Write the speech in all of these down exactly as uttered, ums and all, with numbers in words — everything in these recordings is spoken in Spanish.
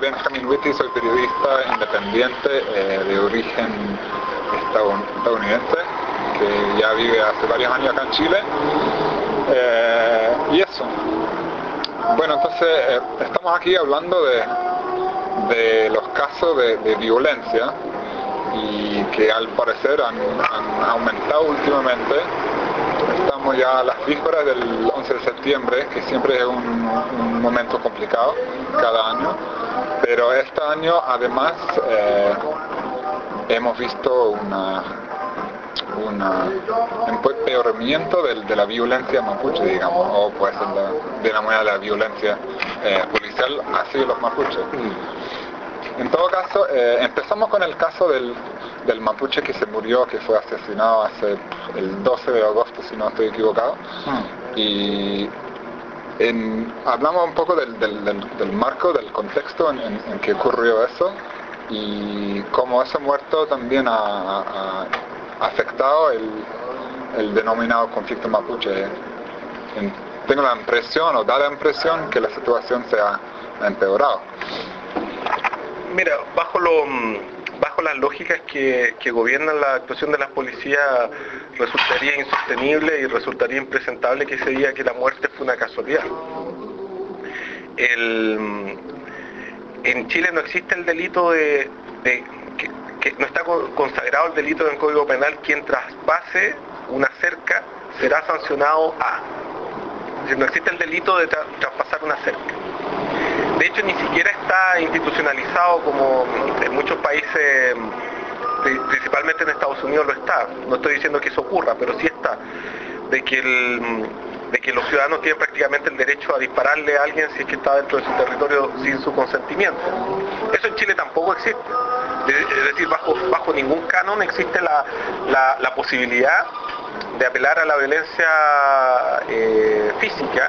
Benjamin Whitty, soy periodista independiente eh, de origen estadounidense, que ya vive hace varios años acá en Chile. Eh, y eso. Bueno, entonces eh, estamos aquí hablando de, de los casos de, de violencia y que al parecer han, han aumentado últimamente. Estamos ya a las vísperas del once de septiembre, que siempre es un, un momento complicado cada año, pero este año además eh, hemos visto una, una, un empeoramiento de, de la violencia mapuche, digamos, o puede ser la, de la manera de la violencia eh, policial hacia los mapuches. En todo caso, eh, empezamos con el caso del, del mapuche que se murió, que fue asesinado hace el doce de agosto, si no estoy equivocado. Y en, hablamos un poco del, del, del, del marco, del contexto en, en, en que ocurrió eso y cómo ese muerto también ha, ha, ha afectado el, el denominado conflicto mapuche. En, tengo la impresión, o da la impresión, que la situación se ha, ha empeorado. Mira, bajo lo, bajo las lógicas que, que gobiernan la actuación de las policías, resultaría insostenible y resultaría impresentable que se diga que la muerte fue una casualidad. El, en Chile no existe el delito de, de que, que no está consagrado el delito en el Código Penal: quien traspase una cerca será sancionado a. Es decir, no existe el delito de tra traspasar una cerca. De hecho, ni siquiera está institucionalizado como en muchos países, principalmente en Estados Unidos lo está. No estoy diciendo que eso ocurra, pero sí está. De que, el, de que los ciudadanos tienen prácticamente el derecho a dispararle a alguien si es que está dentro de su territorio sin su consentimiento. Eso en Chile tampoco existe. Es decir, bajo, bajo ningún canon existe la, la, la posibilidad de apelar a la violencia eh, física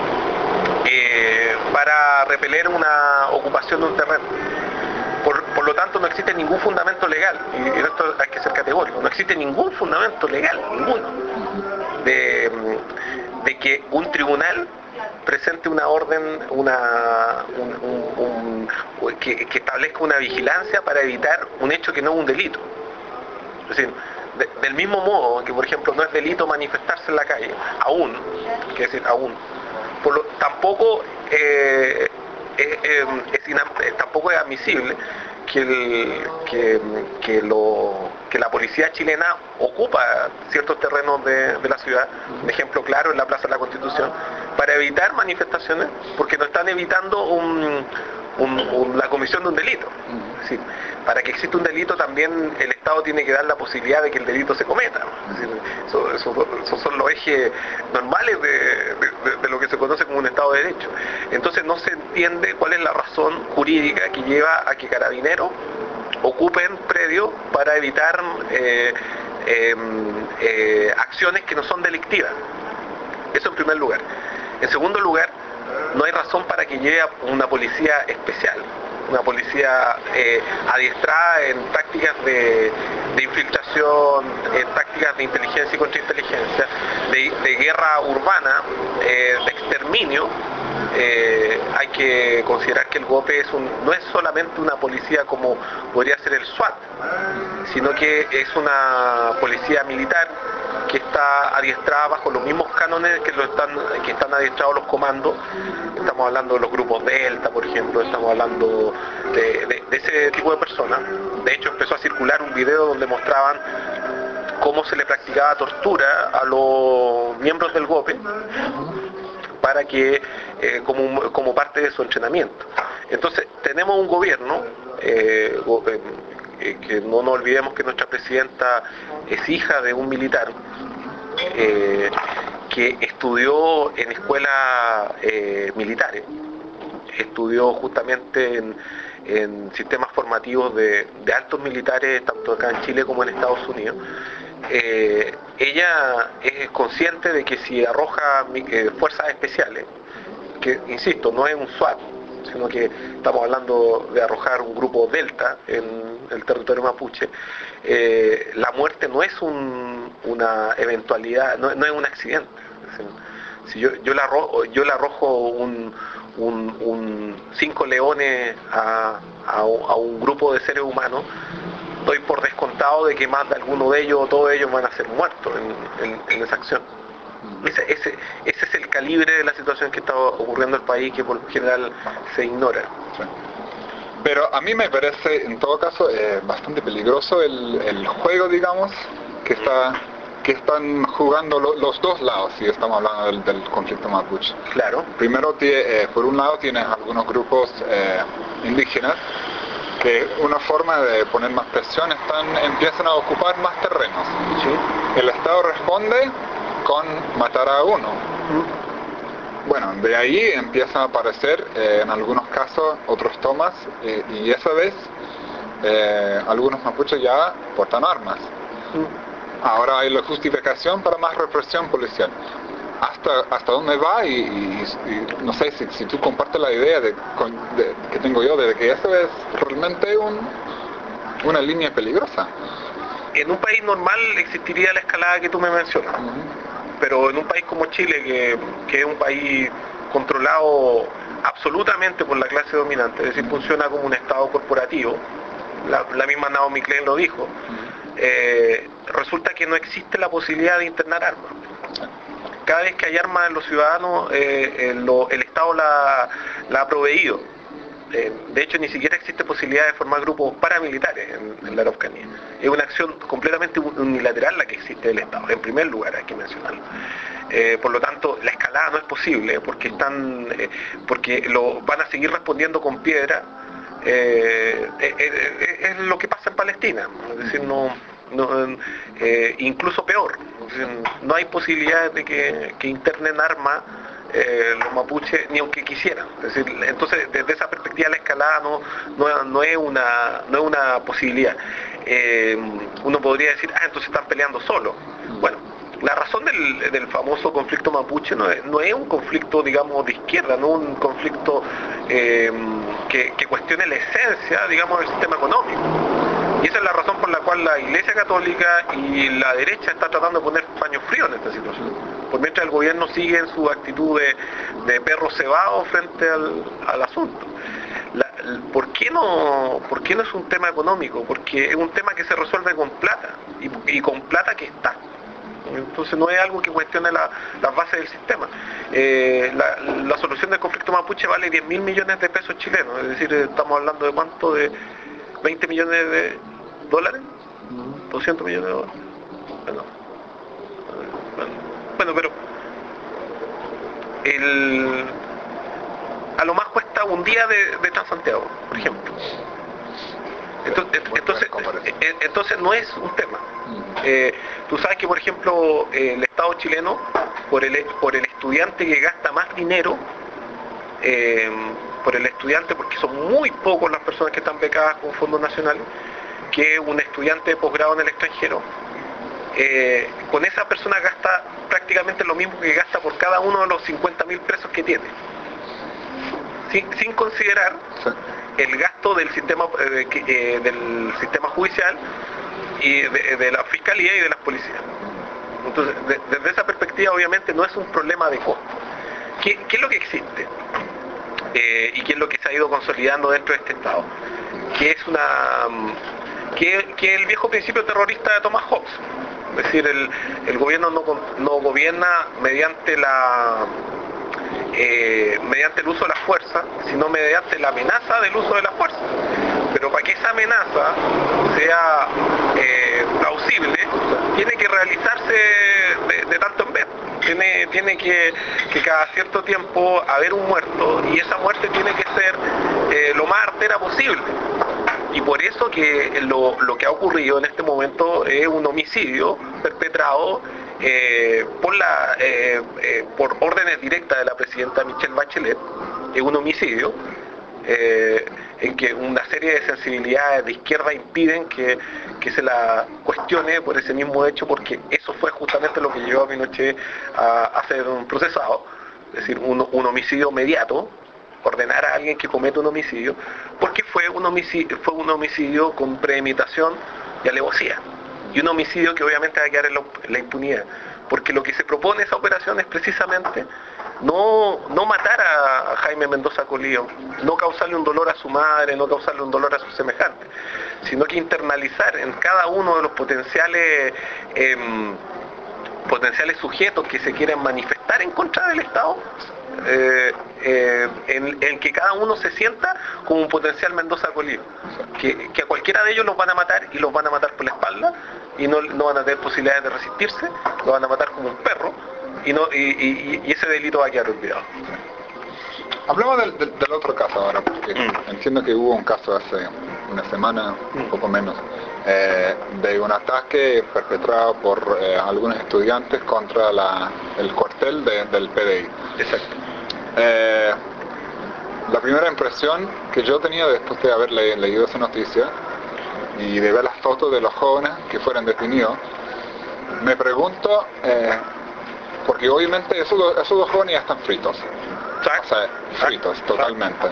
Eh, para repeler una ocupación de un terreno. Por, por lo tanto, no existe ningún fundamento legal, y en esto hay que ser categórico, no existe ningún fundamento legal, ninguno, de, de que un tribunal presente una orden, una, un, un, un, que, que establezca una vigilancia para evitar un hecho que no es un delito. Es decir, de, del mismo modo que, por ejemplo, no es delito manifestarse en la calle, aún, que decir, aún, por lo, tampoco, eh, eh, eh, es inam, eh, tampoco es admisible que, el, que, que, lo, que la policía chilena ocupa ciertos terrenos de, de la ciudad, un ejemplo claro en la Plaza de la Constitución, para evitar manifestaciones, porque no están evitando un, un, un, la comisión de un delito. Es decir, para que exista un delito también el Estado tiene que dar la posibilidad de que el delito se cometa, ¿no? Es decir, eso, eso, esos son los ejes normales de, de, de lo que se conoce como un Estado de Derecho. Entonces no se entiende cuál es la razón jurídica que lleva a que Carabineros ocupen predios para evitar eh, eh, eh, acciones que no son delictivas. Eso en primer lugar. En segundo lugar, no hay razón para que lleve una policía especial, una policía eh, adiestrada en tácticas de, de infiltración, en tácticas de inteligencia y contrainteligencia, de, de guerra urbana, eh, de exterminio. Eh, hay que considerar que el GOPE es un, no es solamente una policía como podría ser el SWAT, sino que es una policía militar que está adiestrada bajo los mismos cánones que, lo están, que están adiestrados los comandos. Estamos hablando de los grupos Delta, por ejemplo, estamos hablando de, de, de ese tipo de personas. De hecho, empezó a circular un video donde mostraban cómo se le practicaba tortura a los miembros del GOPE para que, eh, como, como parte de su entrenamiento. Entonces, tenemos un gobierno, eh, eh, que no nos olvidemos que nuestra presidenta es hija de un militar, eh, que estudió en escuelas eh, militares, estudió justamente en, en sistemas formativos de, de altos militares, tanto acá en Chile como en Estados Unidos. Eh, ella es consciente de que si arroja eh, fuerzas especiales, que insisto, no es un SWAT, sino que estamos hablando de arrojar un grupo Delta en el territorio mapuche, eh, la muerte no es un, una eventualidad, no, no es un accidente. Si yo, yo, le arrojo, yo le arrojo un, un, un cinco leones a, a, a un grupo de seres humanos, doy por descontado de que más de alguno de ellos o todos ellos van a ser muertos en, en, en esa acción. Ese, ese, ese es el calibre de la situación que está ocurriendo en el país, que por lo general se ignora. Sí. Pero a mí me parece, en todo caso, eh, bastante peligroso el, el juego, digamos, que está que están jugando lo, los dos lados, si estamos hablando del, del conflicto mapuche. Claro. Primero, eh, por un lado, tienes algunos grupos eh, indígenas que una forma de poner más presión están, empiezan a ocupar más terrenos. Sí. El Estado responde con matar a uno. ¿Mm? Bueno, de ahí empiezan a aparecer eh, en algunos casos otros tomas eh, y esa vez eh, algunos mapuches ya portan armas. ¿Mm? Ahora hay la justificación para más represión policial. ¿Hasta, hasta dónde va? Y, y, y no sé si, si tú compartes la idea de, de, que tengo yo de que eso es realmente un, una línea peligrosa. En un país normal existiría la escalada que tú me mencionas. Uh-huh. Pero en un país como Chile, que, que es un país controlado absolutamente por la clase dominante, es decir, funciona como un estado corporativo, la, la misma Naomi Klein lo dijo, eh, resulta que no existe la posibilidad de internar armas. Cada vez que hay armas en los ciudadanos, eh, el, lo, el Estado la, la ha proveído. Eh, de hecho, ni siquiera existe posibilidad de formar grupos paramilitares en, en la Araucanía. Es una acción completamente unilateral la que existe del Estado, en primer lugar, hay que mencionarlo. Eh, por lo tanto, la escalada no es posible porque están, eh, porque lo van a seguir respondiendo con piedra. Eh, eh, eh, es lo que pasa en Palestina, es decir, no, no eh, incluso peor, es decir, no hay posibilidades de que, que internen armas eh, los mapuches ni aunque quisieran. Es decir, entonces desde esa perspectiva la escalada no, no, no es una no es una posibilidad. Eh, uno podría decir, ah, entonces están peleando solos. Bueno, la razón del, del famoso conflicto mapuche no es, no es un conflicto, digamos, de izquierda, no un conflicto eh, que, que cuestione la esencia, digamos, del sistema económico. Y esa es la razón por la cual la Iglesia Católica y la derecha está tratando de poner paño frío en esta situación. Por mientras el gobierno sigue en su actitud de, de perro cebado frente al, al asunto. La, ¿por, qué no, ¿Por qué no es un tema económico? Porque es un tema que se resuelve con plata, y, y con plata que está. Entonces no es algo que cuestione la, las bases del sistema. Eh, la, la solución del conflicto mapuche vale diez mil millones de pesos chilenos, es decir, estamos hablando de cuánto, de veinte millones de dólares, doscientos millones de dólares. Bueno, bueno, bueno pero el, a lo más cuesta un día de, de Transantiago, por ejemplo. Entonces, entonces, entonces no es un tema. Eh, tú sabes que, por ejemplo, el Estado chileno, por el, por el estudiante que gasta más dinero, eh, por el estudiante, porque son muy pocos las personas que están becadas con fondos nacionales, que un estudiante de posgrado en el extranjero, eh, con esa persona gasta prácticamente lo mismo que gasta por cada uno de los cincuenta mil pesos que tiene. Sin, sin considerar el gasto del sistema eh, eh, del sistema judicial y de, de la fiscalía y de las policías. Entonces, de, desde esa perspectiva, obviamente no es un problema de costo. ¿Qué, qué es lo que existe? Eh, y qué es lo que se ha ido consolidando dentro de este Estado? Que es una que, que el viejo principio terrorista de Thomas Hobbes. Es decir, el, el gobierno no, no gobierna mediante la Eh, mediante el uso de la fuerza, sino mediante la amenaza del uso de la fuerza. Pero para que esa amenaza sea eh, plausible, tiene que realizarse de, de tanto en vez. Tiene, tiene que, que cada cierto tiempo haber un muerto, y esa muerte tiene que ser eh, lo más artera posible. Y por eso que lo, lo que ha ocurrido en este momento es un homicidio perpetrado eh, por, la, eh, eh, por órdenes directas de la presidenta Michelle Bachelet. Es un homicidio eh, en que una serie de sensibilidades de izquierda impiden que, que se la cuestione por ese mismo hecho, porque eso fue justamente lo que llevó a Pinochet a, a ser un procesado, es decir, un, un homicidio mediato, ordenar a alguien que comete un homicidio, porque fue un homicidio, fue un homicidio con premeditación y alevosía, y un homicidio que obviamente va a quedar en la, en la impunidad. porque lo que se propone esa operación es precisamente no, no matar a Jaime Mendoza Colío, no causarle un dolor a su madre, no causarle un dolor a sus semejantes, sino que internalizar en cada uno de los potenciales eh, potenciales sujetos que se quieren manifestar en contra del Estado, eh, eh, en, en que cada uno se sienta como un potencial Mendoza Colío, que, que a cualquiera de ellos los van a matar y los van a matar por la espalda y no, no van a tener posibilidades de resistirse, los van a matar como un perro y, no, y, y, y ese delito va a quedar olvidado. Hablemos del, del, del otro caso ahora, porque mm. entiendo que hubo un caso hace una semana, un poco menos, eh, de un ataque perpetrado por eh, algunos estudiantes contra la, el cuartel de, del P D I. Exacto. Eh, la primera impresión que yo tenía después de haber le, leído esa noticia y de ver las fotos de los jóvenes que fueron detenidos, me pregunto, eh, porque obviamente esos, esos dos jóvenes ya están fritos. O sea, fritos, totalmente.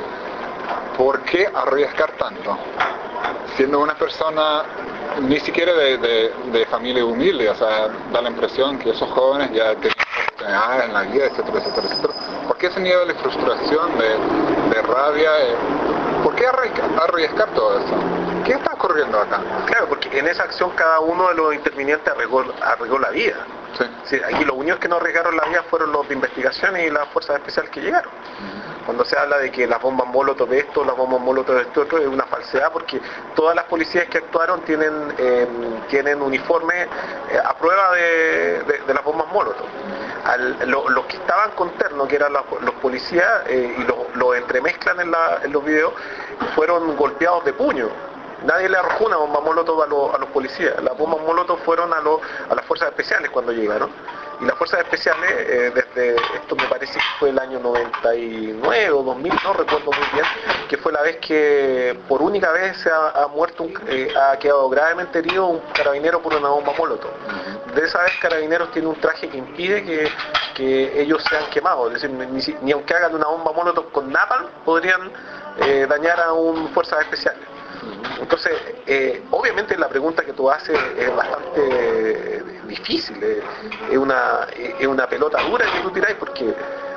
¿Por qué arriesgar tanto? Siendo una persona ni siquiera de, de, de familia humilde, o sea, da la impresión que esos jóvenes ya tienen oportunidades en la vida, etcétera, etcétera, etcétera. ¿Por qué ese nivel de frustración, de, de rabia? Eh, ¿Por qué arriesgar, arriesgar todo eso? ¿Qué está ocurriendo acá? Claro, porque en esa acción cada uno de los intervinientes arriesgó, arriesgó la vida. Sí. Sí, aquí los únicos que no arriesgaron la vida fueron los de investigación y las fuerzas especiales que llegaron. Uh-huh. Cuando se habla de que las bombas molotov de esto, las bombas molotov de esto otro, es una falsedad porque todas las policías que actuaron tienen eh, tienen uniforme eh, a prueba de, de, de las bombas molotov. Al, lo, los que estaban con terno, que eran los, los policías, eh, y los lo entremezclan en, la, en los videos, fueron golpeados de puño. Nadie le arrojó una bomba molotov a, lo, a los policías. Las bombas molotov fueron a, lo, a las fuerzas especiales cuando llegaron. Y las fuerzas especiales, eh, desde esto me parece que fue el año noventa y nueve o dos mil, no recuerdo muy bien, que fue la vez que por única vez se ha, ha muerto, un, eh, ha quedado gravemente herido un carabinero por una bomba molotov. De esa vez Carabineros tiene un traje que impide que, que ellos sean quemados. Es decir, ni, ni aunque hagan una bomba molotov con napalm podrían eh, dañar a un fuerzas especiales. Entonces, eh, obviamente la pregunta que tú haces es bastante eh, difícil, eh, es, una, es una pelota dura que tú tiráis porque,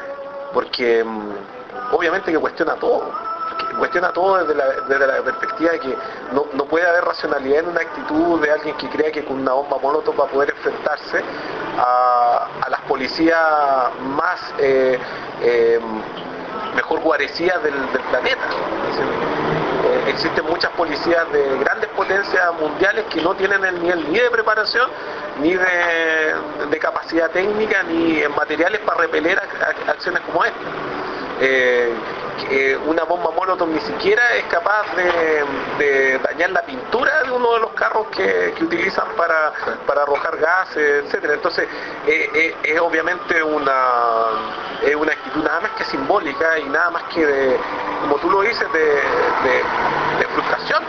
porque um, obviamente que cuestiona todo, cuestiona todo desde la, desde la perspectiva de que no, no puede haber racionalidad en una actitud de alguien que crea que con una bomba molotov va a poder enfrentarse a, a las policías más eh, eh, mejor guarecidas del, del planeta. ¿Sí? Existen muchas policías de grandes potencias mundiales que no tienen el nivel ni de preparación, ni de, de capacidad técnica, ni en materiales para repeler a, a acciones como esta. Eh, que una bomba molotov ni siquiera es capaz de, de dañar la pintura de uno de los carros que, que utilizan para, para arrojar gases, etcétera. Entonces, eh, eh, es obviamente una, es una actitud nada más que simbólica y nada más que de, como tú lo dices, de, de, de frustración.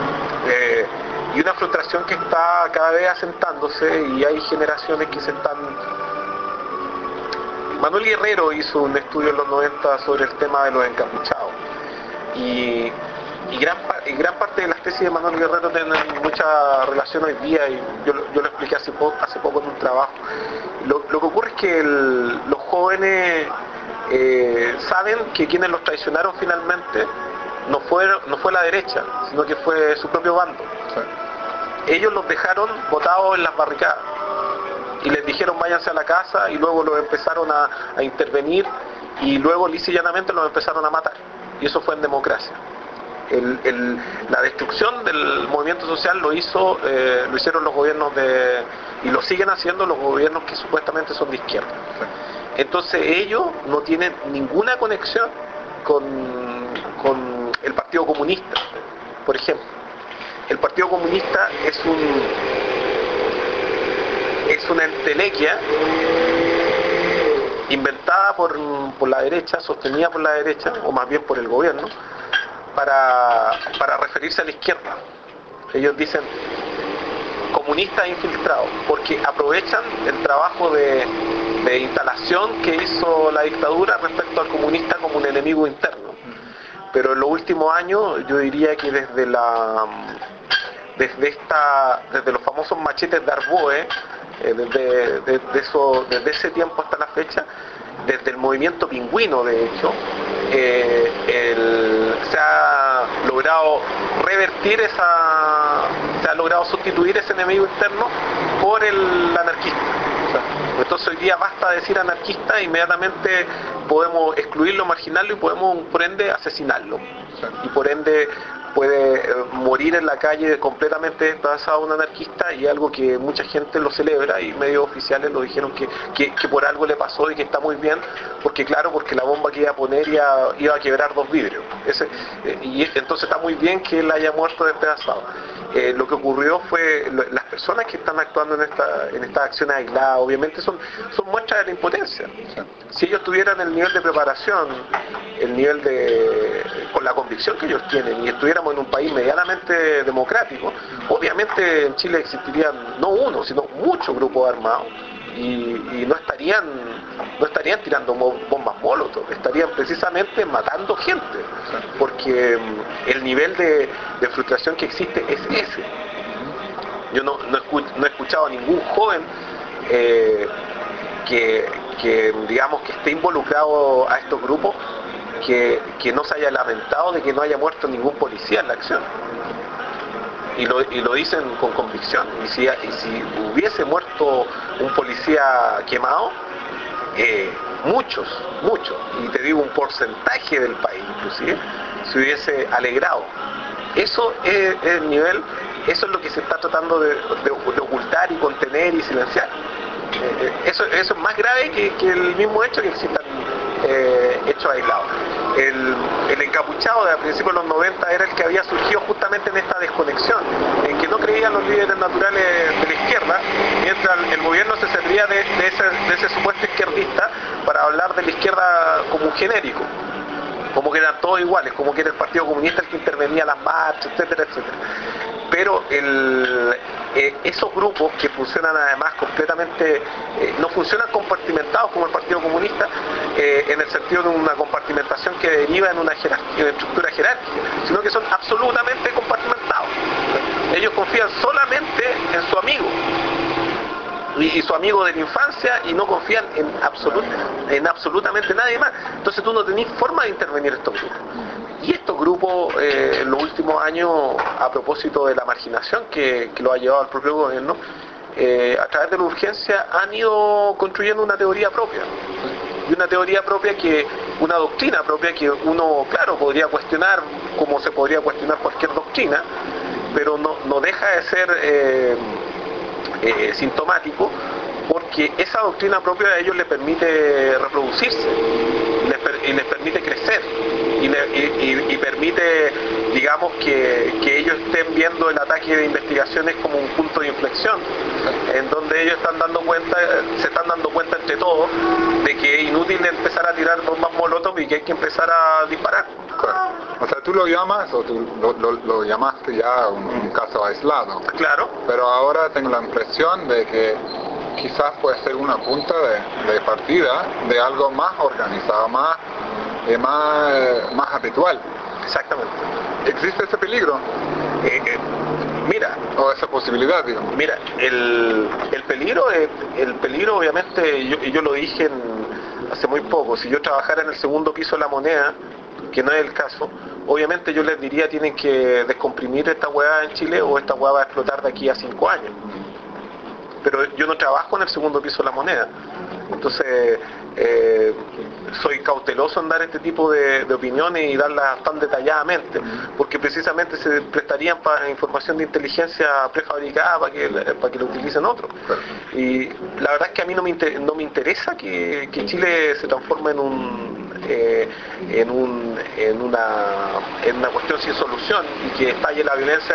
Eh, y una frustración que está cada vez asentándose y hay generaciones que se están... Manuel Guerrero hizo un estudio en los noventa sobre el tema de los encapuchados y, y, gran, y gran parte de las tesis de Manuel Guerrero tienen mucha relación hoy día y yo, yo lo expliqué hace poco, hace poco en un trabajo. Lo, lo que ocurre es que el, los jóvenes eh, saben que quienes los traicionaron finalmente no fue, no fue la derecha, sino que fue su propio bando. Sí. Ellos los dejaron botados en las barricadas y les dijeron váyanse a la casa y luego los empezaron a, a intervenir y luego lisa y llanamente los empezaron a matar y eso fue en democracia. El, el, la destrucción del movimiento social lo hizo eh, lo hicieron los gobiernos de y lo siguen haciendo los gobiernos que supuestamente son de izquierda. Entonces ellos no tienen ninguna conexión con, con el Partido Comunista, por ejemplo. El Partido Comunista es un es una entelequia inventada por, por la derecha, sostenida por la derecha, o más bien por el gobierno, para, para referirse a la izquierda. Ellos dicen comunistas infiltrados, porque aprovechan el trabajo de, de instalación que hizo la dictadura respecto al comunista como un enemigo interno. Pero en los últimos años, yo diría que desde la... desde esta desde los famosos machetes de Arboe, eh, desde, de, de eso, desde ese tiempo hasta la fecha, desde el movimiento pingüino, de hecho, eh, el, se ha logrado revertir esa, se ha logrado sustituir ese enemigo interno por el anarquista. Entonces hoy día basta decir anarquista, inmediatamente podemos excluirlo, marginarlo y podemos por ende asesinarlo. Y por ende puede eh, morir en la calle completamente desplazado un anarquista, y algo que mucha gente lo celebra y medios oficiales lo dijeron que, que, que por algo le pasó y que está muy bien, porque claro, porque la bomba que iba a poner iba, iba a quebrar dos vidrios. Ese, eh, y entonces está muy bien que él haya muerto despedazado. Eh, lo que ocurrió fue, lo, las personas que están actuando en, esta, en estas acciones aisladas, obviamente son, son muestras de la impotencia. Si ellos tuvieran el nivel de preparación, el nivel de, con la convicción que ellos tienen, y estuviéramos en un país medianamente democrático, obviamente en Chile existirían no uno, sino muchos grupos armados, y, y no estarían no estarían tirando bombas molotov, estarían precisamente matando gente, porque el nivel de, de frustración que existe es ese. Yo no, no, escuch, no he escuchado a ningún joven eh, que, que digamos que esté involucrado a estos grupos que, que no se haya lamentado de que no haya muerto ningún policía en la acción. Y lo, y lo dicen con convicción. Y si, y si hubiese muerto un policía quemado, eh, muchos, muchos, y te digo un porcentaje del país inclusive, se hubiese alegrado. Eso es, es el nivel, eso es lo que se está tratando de, de, de ocultar y contener y silenciar. Eh, eso, eso es más grave que, que el mismo hecho que existan eh, hechos aislados. El, el encapuchado de a principios de los noventa era el que había surgido justamente en esta desconexión, en que no creían los líderes naturales de la izquierda, mientras el gobierno se servía de, de, ese, de ese supuesto izquierdista para hablar de la izquierda como un genérico, como que eran todos iguales, como que era el Partido Comunista el que intervenía en las marchas, etcétera, etcétera. Pero el, eh, esos grupos que funcionan además completamente, eh, no funcionan compartimentados como el Partido Comunista, eh, en el sentido de una compartimentación que deriva en una, jerarquía, en una estructura jerárquica, sino que son absolutamente compartimentados. Ellos confían solamente en su amigo y su amigo de la infancia, y no confían en, absolut, en absolutamente nadie más. Entonces tú no tenés forma de intervenir estos grupos. Y estos grupos, eh, en los últimos años, a propósito de la marginación que, que lo ha llevado al propio gobierno, eh, a través de la urgencia han ido construyendo una teoría propia. Y una teoría propia que, una doctrina propia que uno, claro, podría cuestionar, como se podría cuestionar cualquier doctrina, pero no, no deja de ser eh, eh, sintomático, porque esa doctrina propia a ellos les permite reproducirse, y les, per, y les permite crecer, y, le, y, y, y permite, digamos, que, que ellos estén viendo el ataque de investigaciones como un punto de inflexión, en donde ellos están dando cuenta, se están dando cuenta entre todos de que es inútil empezar a tirar bombas molotov y que hay que empezar a disparar. Claro. O sea, tú lo llamas, o tú lo, lo, lo llamaste ya un, un caso aislado. Claro. Pero ahora tengo la impresión de que quizás puede ser una punta de, de partida de algo más organizado, más, eh, más, más habitual. Exactamente. ¿Existe ese peligro? Eh, eh, mira, o esa posibilidad, digo. Mira, el, el peligro, el, el peligro obviamente, yo, yo lo dije en, hace muy poco, si yo trabajara en el segundo piso de La Moneda, que no es el caso, obviamente yo les diría tienen que descomprimir esta hueá en Chile o esta hueá va a explotar de aquí a cinco años. Pero yo no trabajo en el segundo piso de La Moneda, entonces eh, soy cauteloso en dar este tipo de, de opiniones y darlas tan detalladamente, porque precisamente se prestarían para información de inteligencia prefabricada para que, para que lo utilicen otros. Y la verdad es que a mí no me, inter, no me interesa que, que Chile se transforme en un Eh, en, un, en, una, en una cuestión sin solución y que estalle la violencia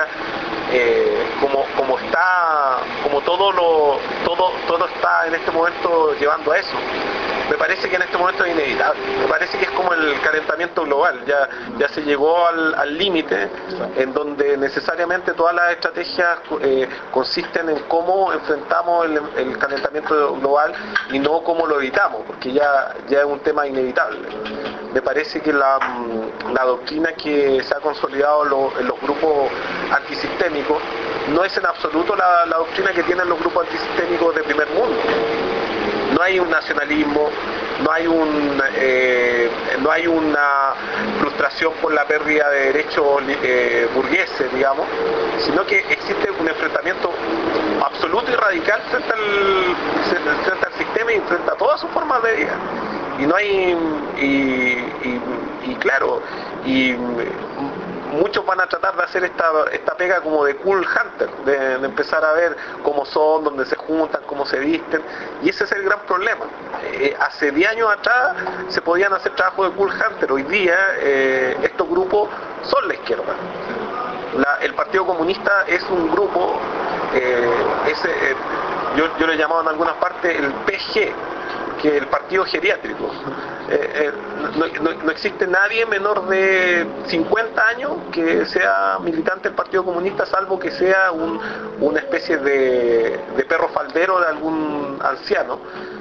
eh, como, como está, como todo lo todo, todo está en este momento llevando a eso. Me parece que en este momento es inevitable, me parece que es como el calentamiento global, ya, ya se llegó al límite en donde necesariamente todas las estrategias eh, consisten en cómo enfrentamos el, el calentamiento global y no cómo lo evitamos, porque ya, ya es un tema inevitable. me parece que la, la doctrina que se ha consolidado lo, en los grupos antisistémicos no es en absoluto la, la doctrina que tienen los grupos antisistémicos de primer mundo. No hay un nacionalismo, no hay un eh, no hay una frustración por la pérdida de derechos eh, burgueses, digamos, sino que existe un enfrentamiento absoluto y radical frente al, frente al sistema y frente a todas sus formas de vida. Y no hay y, y, y claro y muchos van a tratar de hacer esta, esta pega como de cool hunter, de, de empezar a ver cómo son, dónde se juntan, cómo se visten, y ese es el gran problema. Eh, hace diez años atrás se podían hacer trabajos de cool hunter, hoy día eh, estos grupos son la izquierda. La, el Partido Comunista es un grupo, eh, ese, eh, yo, yo lo he llamado en algunas partes el P G, que el partido geriátrico. Eh, eh, no, no, no existe nadie menor de cincuenta años que sea militante del Partido Comunista, salvo que sea un, una especie de, de perro faldero de algún anciano.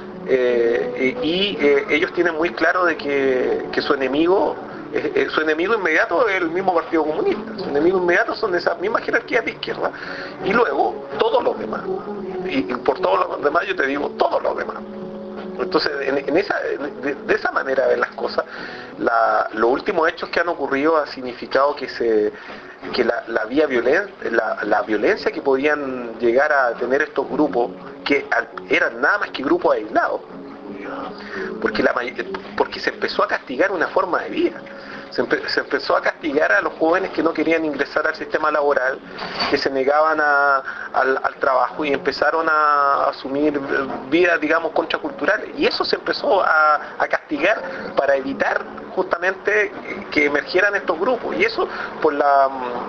Eh, y eh, ellos tienen muy claro de que, que su enemigo eh, eh, su enemigo inmediato es el mismo Partido Comunista, su enemigo inmediato son esas mismas jerarquías de izquierda, y luego todos los demás, y, y por todos los demás yo te digo todos los demás. Entonces, en, en esa, de, de esa manera de las cosas, la, los últimos hechos que han ocurrido ha significado que se que la, la vía violen, la, la violencia que podían llegar a tener estos grupos, que eran nada más que grupos aislados, porque, la, porque se empezó a castigar una forma de vida. Se, empe, se empezó a castigar a los jóvenes que no querían ingresar al sistema laboral, que se negaban a, al, al trabajo y empezaron a asumir vidas, digamos, contraculturales. Y eso se empezó a, a castigar para evitar justamente que emergieran estos grupos. Y eso por la,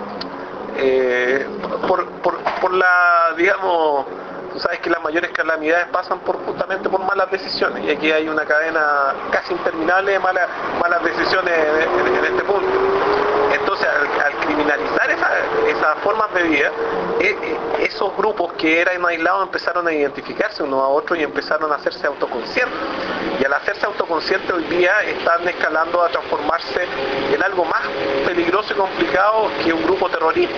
eh, por, por, por la, digamos, tú sabes que las mayores calamidades pasan por justamente por malas decisiones, y aquí hay una cadena casi interminable de malas, malas decisiones en, en, en este punto. Entonces, al, al criminalizar esas esa formas de vida, eh, esos grupos que eran aislados empezaron a identificarse unos a otros y empezaron a hacerse autoconscientes. Y al hacerse autoconscientes hoy día están escalando a transformarse en algo más peligroso y complicado que un grupo terrorista.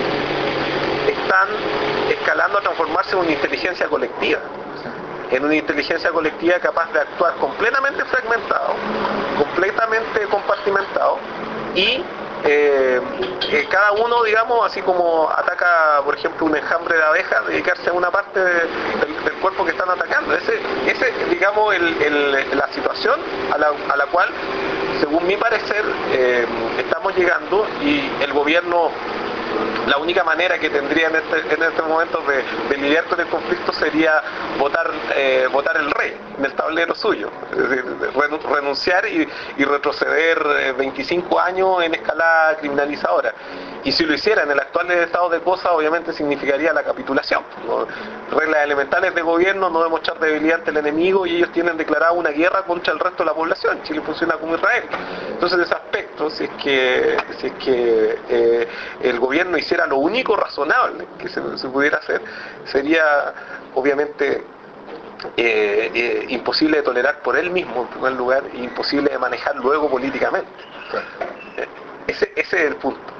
Están escalando a transformarse en una inteligencia colectiva, en una inteligencia colectiva capaz de actuar completamente fragmentado, completamente compartimentado, y eh, eh, cada uno, digamos, así como ataca, por ejemplo, un enjambre de abejas, dedicarse a una parte de, del, del cuerpo que están atacando. Ese, ese digamos, el, el, la situación a la, a la cual, según mi parecer, eh, estamos llegando, y el gobierno, la única manera que tendría en este, en este momento de, de lidiar con el conflicto sería votar, eh, votar el rey en el tablero suyo, es decir, renunciar y, y retroceder veinticinco años en escalada criminalizadora. Y si lo hiciera en el actual estado de cosas, obviamente significaría la capitulación. ¿No? Reglas elementales de gobierno: no demostrar debilidad ante el enemigo, y ellos tienen declarada una guerra contra el resto de la población. Chile funciona como Israel. Entonces, en ese aspecto, si es que, si es que eh, el gobierno hiciera lo único razonable que se, se pudiera hacer, sería obviamente eh, eh, imposible de tolerar por él mismo en primer lugar, e imposible de manejar luego políticamente. Ese, ese es el punto.